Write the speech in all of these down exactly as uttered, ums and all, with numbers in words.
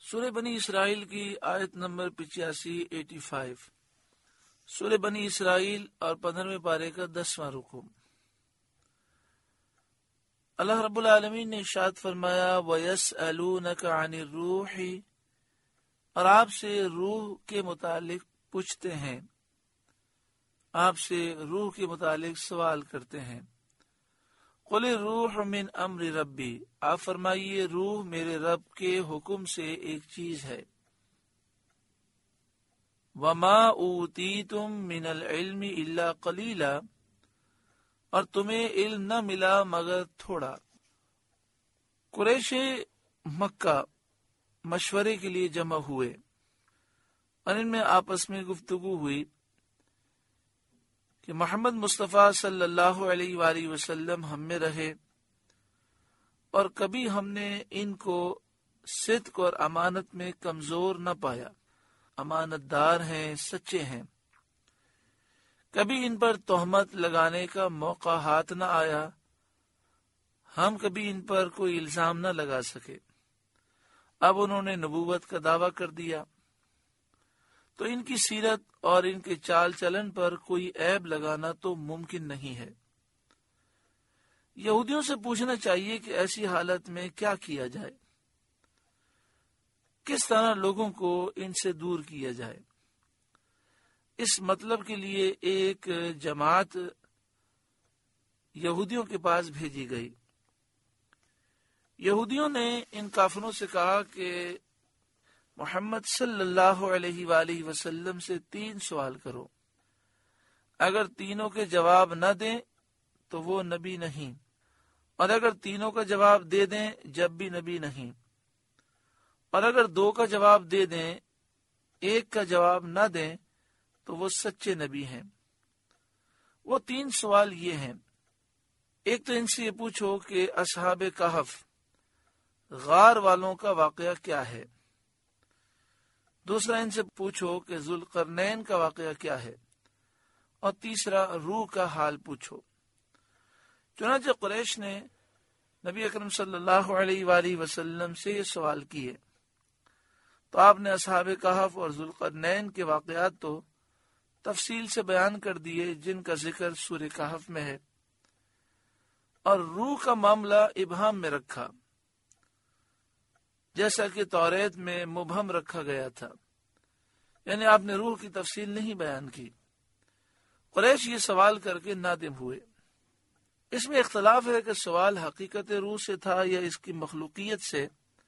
سورہ بنی اسرائیل کی آیت نمبر پچاسی ایٹی فائیو. سورہ بنی اسرائیل اور پندرہویں پارے کا دسواں رکوع. اللہ رب العالمین نے ارشاد فرمایا وَيَسْأَلُونَكَ عَنِ الرُّوحِ، اور آپ سے روح کے متعلق پوچھتے ہیں، آپ سے روح کے متعلق سوال کرتے ہیں. قُلِ الرُّوحُ مِنْ أَمْرِ رَبِّي، آپ فرمائیے روح میرے رب کے حکم سے ایک چیز ہے. وَمَا أُوتِيتُم مِّنَ الْعِلْمِ إِلَّا قَلِيلًا، اور تمہیں علم نہ ملا مگر تھوڑا. قریش مکہ مشورے کے لیے جمع ہوئے اور ان میں آپس میں گفتگو ہوئی کہ محمد مصطفیٰ صلی اللہ علیہ وآلہ وسلم ہم میں رہے، اور کبھی ہم نے ان کو صدق اور امانت میں کمزور نہ پایا، امانت دار ہیں، سچے ہیں. کبھی ان پر تہمت لگانے کا موقع ہاتھ نہ آیا، ہم کبھی ان پر کوئی الزام نہ لگا سکے. اب انہوں نے نبوت کا دعویٰ کر دیا تو ان کی سیرت اور ان کے چال چلن پر کوئی عیب لگانا تو ممکن نہیں ہے. یہودیوں سے پوچھنا چاہیے کہ ایسی حالت میں کیا کیا جائے، کس طرح لوگوں کو ان سے دور کیا جائے. اس مطلب کے لیے ایک جماعت یہودیوں کے پاس بھیجی گئی. یہودیوں نے ان کافروں سے کہا کہ محمد صلی اللہ علیہ وآلہ وسلم سے تین سوال کرو، اگر تینوں کے جواب نہ دیں تو وہ نبی نہیں، اور اگر تینوں کا جواب دے دیں جب بھی نبی نہیں، اور اگر دو کا جواب دے دیں ایک کا جواب نہ دیں تو وہ سچے نبی ہیں. وہ تین سوال یہ ہیں. ایک تو ان سے یہ پوچھو کہ اصحاب کہف غار والوں کا واقعہ کیا ہے. دوسرا ان سے پوچھو کہ ذوالقرنین کا واقعہ کیا ہے. اور تیسرا روح کا حال پوچھو. چنانچہ قریش نے نبی اکرم صلی اللہ علیہ وآلہ وسلم سے یہ سوال کیے تو آپ نے اصحاب کہف اور ذوالقرنین کے واقعات تو تفصیل سے بیان کر دیے جن کا ذکر سورہ کہف میں ہے، اور روح کا معاملہ ابہام میں رکھا جیسا کہ توریت میں مبہم رکھا گیا تھا، یعنی آپ نے روح کی تفصیل نہیں بیان کی. قریش یہ سوال کر کے نادم ہوئے. اس میں اختلاف ہے کہ سوال حقیقت روح سے تھا یا اس کی مخلوقیت سے.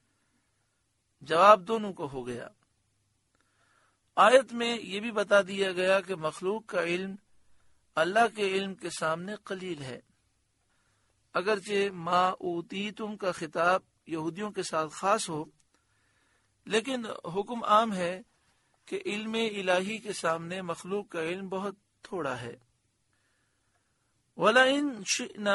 جواب دونوں کو ہو گیا. آیت میں یہ بھی بتا دیا گیا کہ مخلوق کا علم اللہ کے علم کے سامنے قلیل ہے. اگرچہ ما اوتیتم کا خطاب یہودیوں کے ساتھ خاص ہو، لیکن حکم عام ہے کہ علم الہی کے سامنے مخلوق کا علم بہت تھوڑا ہے. وَلَئِن شِئْنَا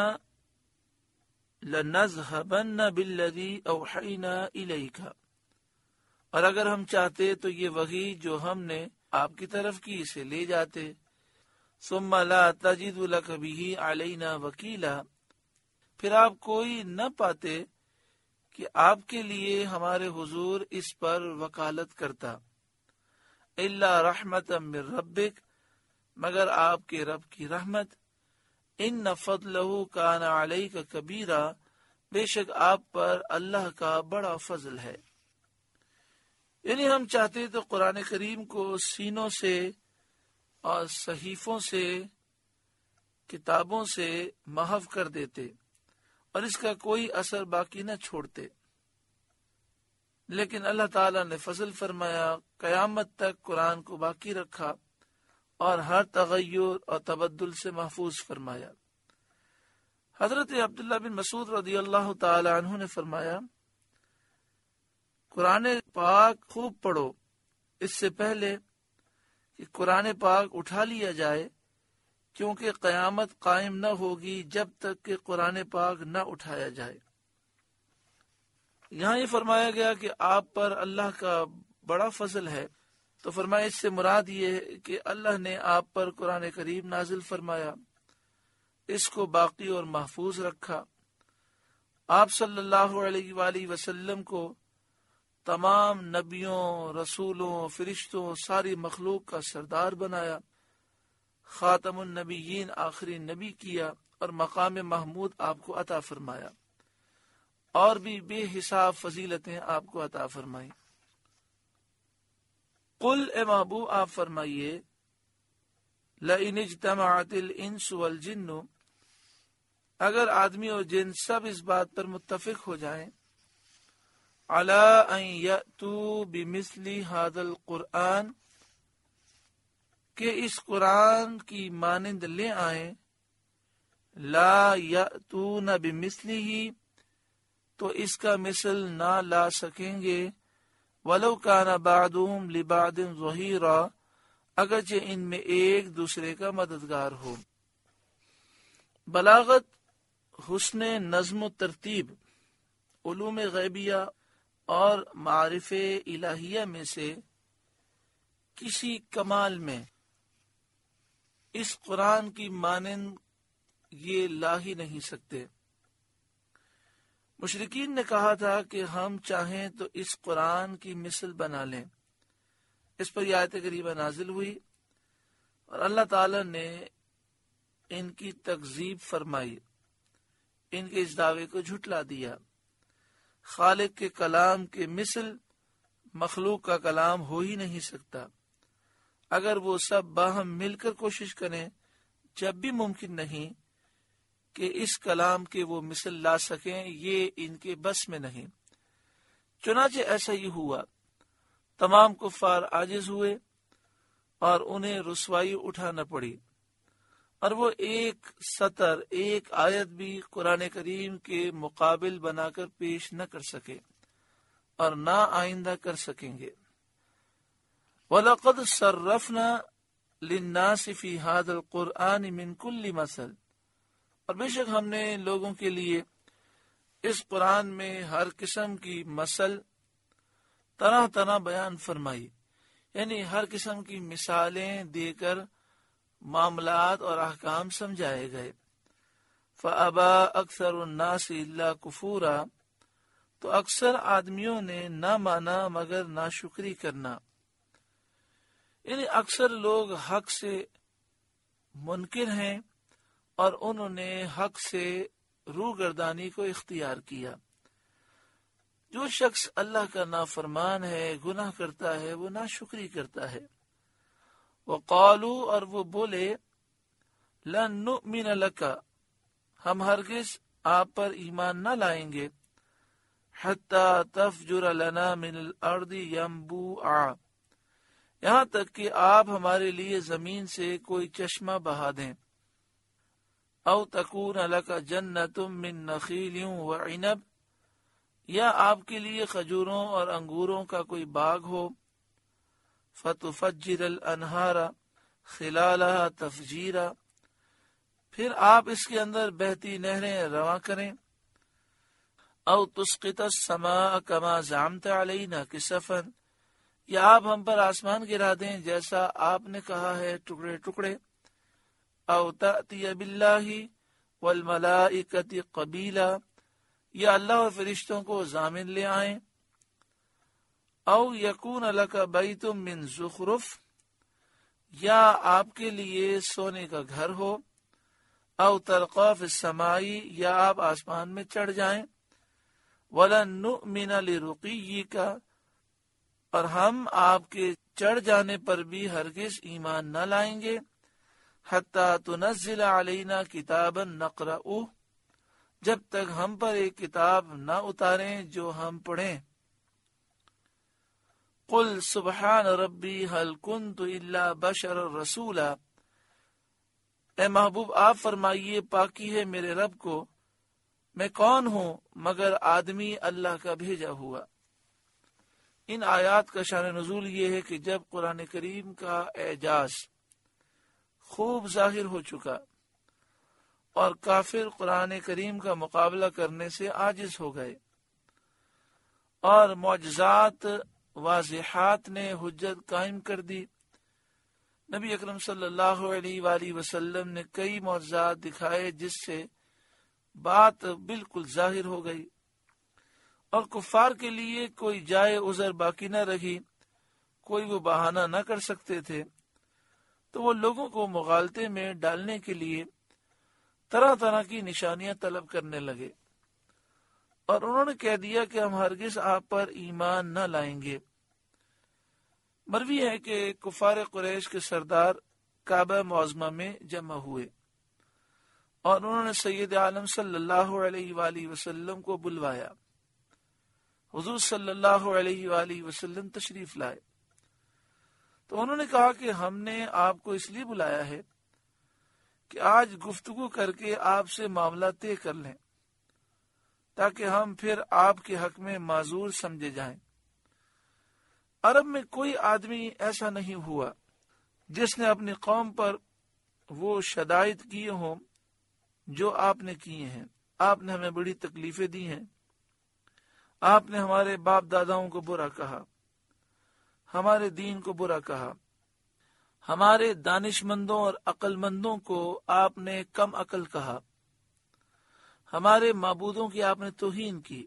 لَنَذْهَبَنَّ بِالَّذِي أَوْحَيْنَا إِلَيْكَ، اور اگر ہم چاہتے تو یہ وحی جو ہم نے آپ کی طرف کی اسے لے جاتے. ثُمَّ لَا تَجِدُ لَكَ بِهِ عَلَيْنَا وَكِيلًا، پھر آپ کوئی نہ پاتے کہ آپ کے لیے ہمارے حضور اس پر وکالت کرتا. إِلَّا رَحْمَةً مِّن رَبِّكَ، مگر آپ کے رب کی رحمت. إِنَّ فَضْلَهُ كَانَ عَلَيْكَ كَبِيرًا، بے شک آپ پر اللہ کا بڑا فضل ہے. یعنی ہم چاہتے تو قرآن کریم کو سینوں سے اور صحیفوں سے، کتابوں سے محو کر دیتے اور اس کا کوئی اثر باقی نہ چھوڑتے، لیکن اللہ تعالیٰ نے فضل فرمایا، قیامت تک قرآن کو باقی رکھا اور ہر تغیر اور تبدل سے محفوظ فرمایا. حضرت عبداللہ بن مسعود رضی اللہ تعالی عنہ نے فرمایا، قرآن پاک خوب پڑھو اس سے پہلے کہ قرآن پاک اٹھا لیا جائے، کیونکہ قیامت قائم نہ ہوگی جب تک کہ قرآن پاک نہ اٹھایا جائے. یہاں یہ فرمایا گیا کہ آپ پر اللہ کا بڑا فضل ہے، تو فرمایا اس سے مراد یہ ہے کہ اللہ نے آپ پر قرآن کریم نازل فرمایا، اس کو باقی اور محفوظ رکھا. آپ صلی اللہ علیہ وآلہ وسلم کو تمام نبیوں، رسولوں، فرشتوں، ساری مخلوق کا سردار بنایا، خاتم النبیین آخری نبی کیا اور مقام محمود آپ کو عطا فرمایا، اور بھی بے حساب فضیلتیں آپ کو عطا فرمائی۔ قل اے محبوب آپ فرمائیے، لئن اجتمعت الانس والجن، اگر آدمی اور جن سب اس بات پر متفق ہو جائیں، علی ان یأتوا بمثل ھذا القرآن، کہ اس قرآن کی مانند لے آئیں، لا یأتون بمثلہ، تو اس کا مثل نہ لا سکیں گے، ولو کان بعضهم لبعض ظہیرا، اگرچہ ان میں ایک دوسرے کا مددگار ہو۔ بلاغت، حسن نظم و ترتیب، علوم غیبیہ اور معارف الہیہ میں سے کسی کمال میں اس قرآن کی مانند یہ لا ہی نہیں سکتے۔ مشرکین نے کہا تھا کہ ہم چاہیں تو اس قرآن کی مثل بنا لیں۔ اس پر یہ آیت کریمہ نازل ہوئی اور اللہ تعالی نے ان کی تکذیب فرمائی، ان کے اس دعوے کو جھٹلا دیا۔ خالق کے کلام کے مثل مخلوق کا کلام ہو ہی نہیں سکتا۔ اگر وہ سب باہم مل کر کوشش کریں، جب بھی ممکن نہیں کہ اس کلام کے وہ مثل لا سکیں، یہ ان کے بس میں نہیں۔ چنانچہ ایسا ہی ہوا، تمام کفار عاجز ہوئے اور انہیں رسوائی اٹھانا پڑی، اور وہ ایک سطر، ایک آیت بھی قرآن کریم کے مقابل بنا کر پیش نہ کر سکے اور نہ آئندہ کر سکیں گے۔ وَلَقَدْ صَرَّفْنَا لِلنَّاسِ فِي هَذَا الْقُرْآنِ مِنْ كُلِّ مَثَلٍ، اور بے شک ہم نے لوگوں کے لیے اس قرآن میں ہر قسم کی مثل طرح طرح بیان فرمائی، یعنی ہر قسم کی مثالیں دے کر معاملات اور احکام سمجھائے گئے۔ فَأَبَى أَكْثَرُ النَّاسِ إِلَّا كُفُورًا، تو اکثر آدمیوں نے نہ مانا مگر ناشکری کرنا، یعنی اکثر لوگ حق سے منکر ہیں اور انہوں نے حق سے روگردانی کو اختیار کیا۔ جو شخص اللہ کا نافرمان ہے، گناہ کرتا ہے، وہ ناشکری کرتا ہے۔ وقالوا، اور وہ بولے، لن نؤمن لک، ہم ہرگز آپ پر ایمان نہ لائیں گے، حتی تفجر لنا من الارض ینبوعا، یہاں تک کہ آپ ہمارے لیے زمین سے کوئی چشمہ بہا دیں، او تکون لک جنت من نخیل وعنب، یا آپ کے لیے کھجوروں اور انگوروں کا کوئی باغ ہو، فتفجر الانہار خلالها تفجیرا، پھر آپ اس کے اندر بہتی نہریں رواں کریں، او تسقط السماء کما زعمت علینا کسفا، یا آپ ہم پر آسمان گرا دیں جیسا آپ نے کہا ہے ٹکڑے ٹکڑے، او تأتی باللہ والملائکۃ قبیلا، یا اللہ اور فرشتوں کو ضامن لے آئیں، او یکون لک بیت من زخرف، یا آپ کے لیے سونے کا گھر ہو، او ترقی فی السماء، یا آپ آسمان میں چڑھ جائیں، ولن نؤمن لرقیک، اور ہم آپ کے چڑھ جانے پر بھی ہرگز ایمان نہ لائیں گے، حتی تنزل علینا کتابا نقرأہ، جب تک ہم پر ایک کتاب نہ اتاریں جو ہم پڑھیں۔ قل سبحان ربی هل کنت الا بشر رسولا، اے محبوب آپ فرمائیے پاکی ہے میرے رب کو، میں کون ہوں مگر آدمی اللہ کا بھیجا ہوا۔ ان آیات کا شان نزول یہ ہے کہ جب قرآن کریم کا اعجاز خوب ظاہر ہو چکا اور کافر قرآن کریم کا مقابلہ کرنے سے عاجز ہو گئے، اور معجزات واضحات نے حجت قائم کر دی، نبی اکرم صلی اللہ علیہ وآلہ وسلم نے کئی معجزات دکھائے جس سے بات بالکل ظاہر ہو گئی، اور کفار کے لیے کوئی جائے عذر باقی نہ رہی، کوئی وہ بہانہ نہ کر سکتے تھے، تو وہ لوگوں کو مغالطے میں ڈالنے کے لیے طرح طرح کی نشانیاں طلب کرنے لگے، اور انہوں نے کہہ دیا کہ ہم ہرگز آپ پر ایمان نہ لائیں گے۔ مروی ہے کہ کفار قریش کے سردار کعبہ معظمہ میں جمع ہوئے اور انہوں نے سید عالم صلی اللہ علیہ وآلہ وسلم کو بلوایا۔ حضور صلی اللہ علیہ وآلہ وسلم تشریف لائے تو انہوں نے کہا کہ ہم نے آپ کو اس لیے بلایا ہے کہ آج گفتگو کر کے آپ سے معاملہ طے کر لیں، تاکہ ہم پھر آپ کے حق میں معذور سمجھے جائیں۔ عرب میں کوئی آدمی ایسا نہیں ہوا جس نے اپنی قوم پر وہ شدائد کیے ہوں جو آپ نے کیے ہیں۔ آپ نے ہمیں بڑی تکلیفیں دی ہیں، آپ نے ہمارے باپ داداؤں کو برا کہا، ہمارے دین کو برا کہا، ہمارے دانش مندوں اور عقل مندوں کو آپ نے کم عقل کہا، ہمارے معبودوں کی آپ نے توہین کی،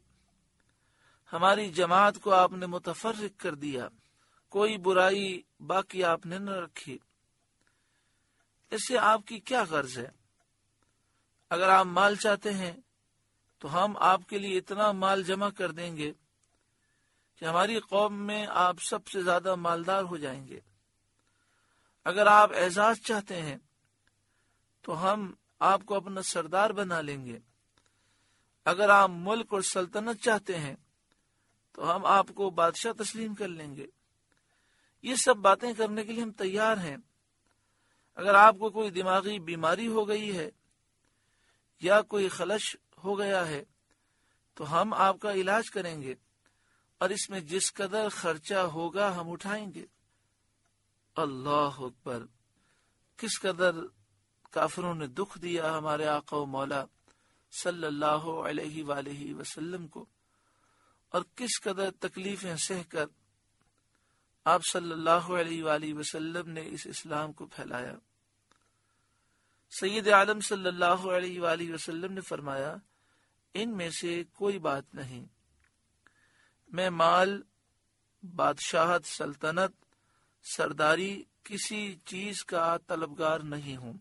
ہماری جماعت کو آپ نے متفرق کر دیا، کوئی برائی باقی آپ نے نہ رکھی۔ اس سے آپ کی کیا غرض ہے؟ اگر آپ مال چاہتے ہیں تو ہم آپ کے لیے اتنا مال جمع کر دیں گے کہ ہماری قوم میں آپ سب سے زیادہ مالدار ہو جائیں گے۔ اگر آپ اعزاز چاہتے ہیں تو ہم آپ کو اپنا سردار بنا لیں گے۔ اگر آپ ملک اور سلطنت چاہتے ہیں تو ہم آپ کو بادشاہ تسلیم کر لیں گے۔ یہ سب باتیں کرنے کے لیے ہم تیار ہیں۔ اگر آپ کو کوئی دماغی بیماری ہو گئی ہے یا کوئی خلش ہو گیا ہے تو ہم آپ کا علاج کریں گے، اور اس میں جس قدر خرچہ ہوگا ہم اٹھائیں گے۔ اللہ اکبر! کس قدر کافروں نے دکھ دیا ہمارے آقا و مولا صلی اللہ علیہ وآلہ وسلم کو، اور کس قدر تکلیفیں سہ کر آپ صلی اللہ علیہ وآلہ وسلم نے اس اسلام کو پھیلایا۔ سید عالم صلی اللہ علیہ وآلہ وسلم نے فرمایا، ان میں سے کوئی بات نہیں، میں مال، بادشاہت، سلطنت، سرداری کسی چیز کا طلبگار نہیں ہوں۔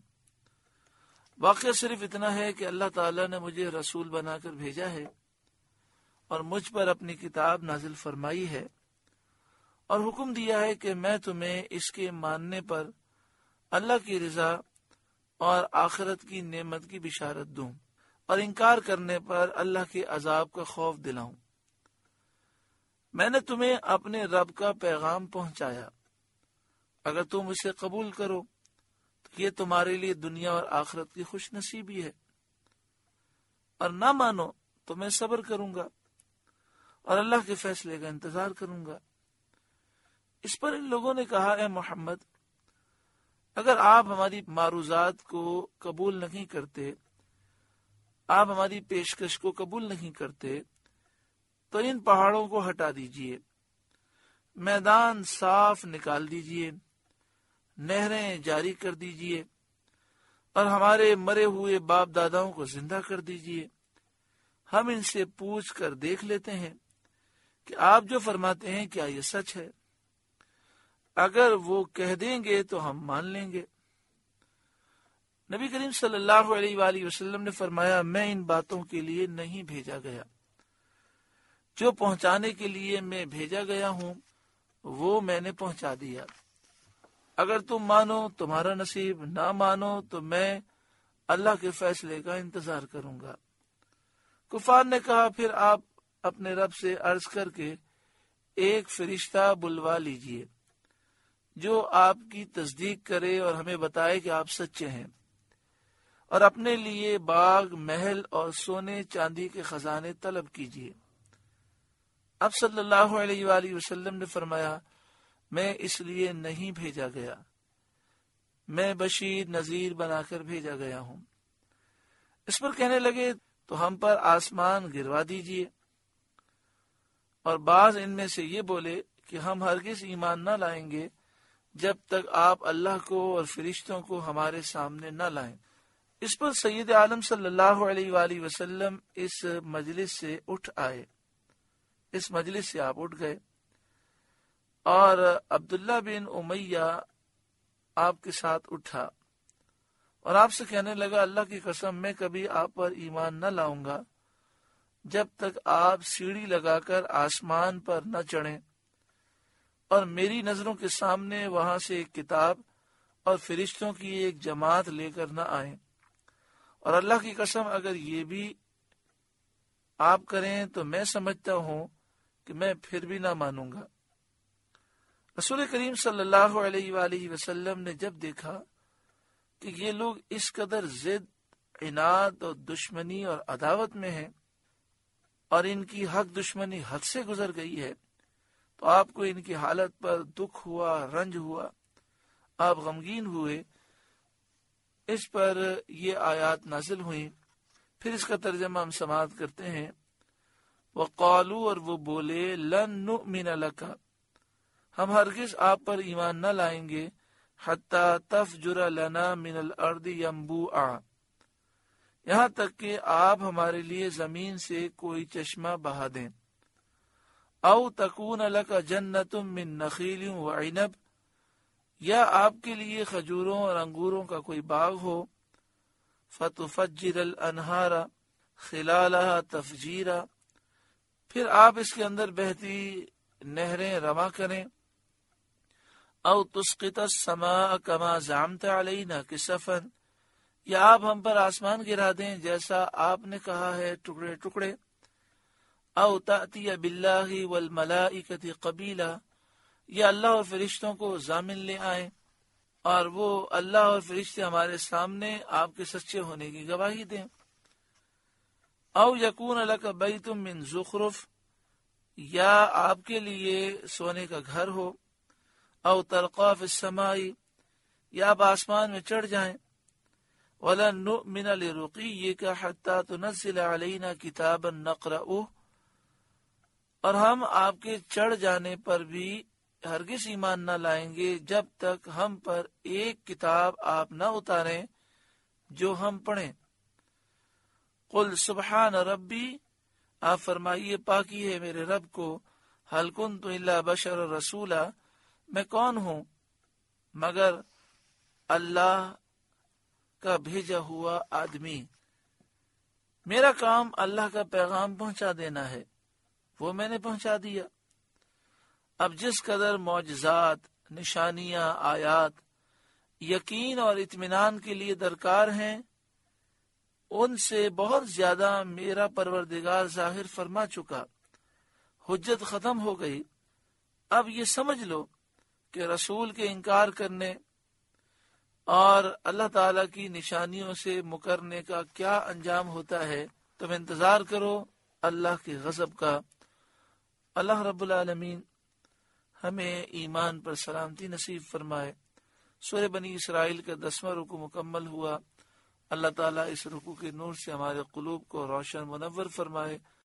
واقعہ صرف اتنا ہے کہ اللہ تعالیٰ نے مجھے رسول بنا کر بھیجا ہے اور مجھ پر اپنی کتاب نازل فرمائی ہے، اور حکم دیا ہے کہ میں تمہیں اس کے ماننے پر اللہ کی رضا اور آخرت کی نعمت کی بشارت دوں، اور انکار کرنے پر اللہ کے عذاب کا خوف دلاؤں۔ میں نے تمہیں اپنے رب کا پیغام پہنچایا، اگر تم اسے قبول کرو تو یہ تمہارے لیے دنیا اور آخرت کی خوش نصیبی ہے، اور نہ مانو تو میں صبر کروں گا اور اللہ کے فیصلے کا انتظار کروں گا۔ اس پر ان لوگوں نے کہا، اے محمد، اگر آپ ہماری معروضات کو قبول نہیں کرتے، آپ ہماری پیشکش کو قبول نہیں کرتے، تو ان پہاڑوں کو ہٹا دیجئے، میدان صاف نکال دیجئے، نہریں جاری کر دیجئے، اور ہمارے مرے ہوئے باپ داداؤں کو زندہ کر دیجئے۔ ہم ان سے پوچھ کر دیکھ لیتے ہیں کہ آپ جو فرماتے ہیں کیا یہ سچ ہے۔ اگر وہ کہہ دیں گے تو ہم مان لیں گے۔ نبی کریم صلی اللہ علیہ وآلہ وسلم نے فرمایا، میں ان باتوں کے لیے نہیں بھیجا گیا، جو پہنچانے کے لیے میں بھیجا گیا ہوں وہ میں نے پہنچا دیا۔ اگر تم مانو تمہارا نصیب، نہ مانو تو میں اللہ کے فیصلے کا انتظار کروں گا۔ کفار نے کہا، پھر آپ اپنے رب سے عرض کر کے ایک فرشتہ بلوا لیجئے جو آپ کی تصدیق کرے اور ہمیں بتائے کہ آپ سچے ہیں، اور اپنے لیے باغ، محل اور سونے چاندی کے خزانے طلب کیجئے۔ اب صلی اللہ علیہ وآلہ وسلم نے فرمایا، میں اس لیے نہیں بھیجا گیا، میں بشیر نذیر بنا کر بھیجا گیا ہوں۔ اس پر کہنے لگے، تو ہم پر آسمان گروا دیجئے۔ اور بعض ان میں سے یہ بولے کہ ہم ہرگز ایمان نہ لائیں گے جب تک آپ اللہ کو اور فرشتوں کو ہمارے سامنے نہ لائیں۔ اس پر سید عالم صلی اللہ علیہ وآلہ وسلم اس مجلس سے اٹھ آئے اس مجلس سے آپ اٹھ گئے اور عبداللہ بن امیہ آپ کے ساتھ اٹھا اور آپ سے کہنے لگا اللہ کی قسم میں کبھی آپ پر ایمان نہ لاؤں گا جب تک آپ سیڑھی لگا کر آسمان پر نہ چڑھیں اور میری نظروں کے سامنے وہاں سے ایک کتاب اور فرشتوں کی ایک جماعت لے کر نہ آئیں، اور اللہ کی قسم اگر یہ بھی آپ کریں تو میں سمجھتا ہوں کہ میں پھر بھی نہ مانوں گا۔ رسول کریم صلی اللہ علیہ وآلہ وسلم نے جب دیکھا کہ یہ لوگ اس قدر ضد، عناد اور دشمنی اور عداوت میں ہیں اور ان کی حق دشمنی حد سے گزر گئی ہے، تو آپ کو ان کی حالت پر دکھ ہوا، رنج ہوا، آپ غمگین ہوئے۔ اس پر یہ آیات نازل ہوئیں۔ پھر اس کا ترجمہ ہم سماعت کرتے ہیں۔ وقالو، اور وہ بولے، لن نؤمن لک، ہم ہرگز آپ پر ایمان نہ لائیں گے، حتی تفجر لنا من الارض ینبوعا، یہاں تک کہ آپ ہمارے لیے زمین سے کوئی چشمہ بہا دیں، او تکون لک جنت من نخیل وعنب، یا آپ کے لیے کھجوروں اور انگوروں کا کوئی باغ ہو، فتفجر الانہار خلالها تفجیرا، پھر آپ اس کے اندر بہتی نہریں رواں کریں، او تسقط السماء کما زعمت علینا کسفا، یا آپ ہم پر آسمان گرا دیں جیسا آپ نے کہا ہے ٹکڑے ٹکڑے، او تأتی باللہ والملائکۃ قبیلا، یا اللہ اور فرشتوں کو ضامن لے آئیں اور وہ اللہ اور فرشتے ہمارے سامنے آپ کے سچے ہونے کی گواہی دیں، او یکون لک بیت من زخرف، یا آپ کے لیے سونے کا گھر ہو، او ترقی فی السماء، یا آپ آسمان میں چڑھ جائیں، وَلَن نُؤْمِنَ لِرُقِيِّكَ حَتَّى تُنَزِّلَ عَلَيْنَا كِتَابًا نَقْرَؤُهُ، اور ہم آپ کے چڑھ جانے پر بھی ہرگز ایمان نہ لائیں گے جب تک ہم پر ایک کتاب آپ نہ اتاریں جو ہم پڑھیں۔ قل سبحان ربی، آپ فرمائیے پاکی ہے میرے رب کو، هل كنت الا بشر رسولا، میں کون ہوں مگر اللہ کا بھیجا ہوا آدمی، میرا کام اللہ کا پیغام پہنچا دینا ہے، وہ میں نے پہنچا دیا۔ اب جس قدر معجزات، نشانیاں، آیات یقین اور اطمینان کے لیے درکار ہیں، ان سے بہت زیادہ میرا پروردگار ظاہر فرما چکا، حجت ختم ہو گئی۔ اب یہ سمجھ لو کہ رسول کے انکار کرنے اور اللہ تعالی کی نشانیوں سے مکرنے کا کیا انجام ہوتا ہے۔ تم انتظار کرو اللہ کے غضب کا۔ اللہ رب العالمین ہمیں ایمان پر سلامتی نصیب فرمائے۔ سورہ بنی اسرائیل کا دسواں رکوع مکمل ہوا۔ اللہ تعالیٰ اس رکوع کے نور سے ہمارے قلوب کو روشن منور فرمائے۔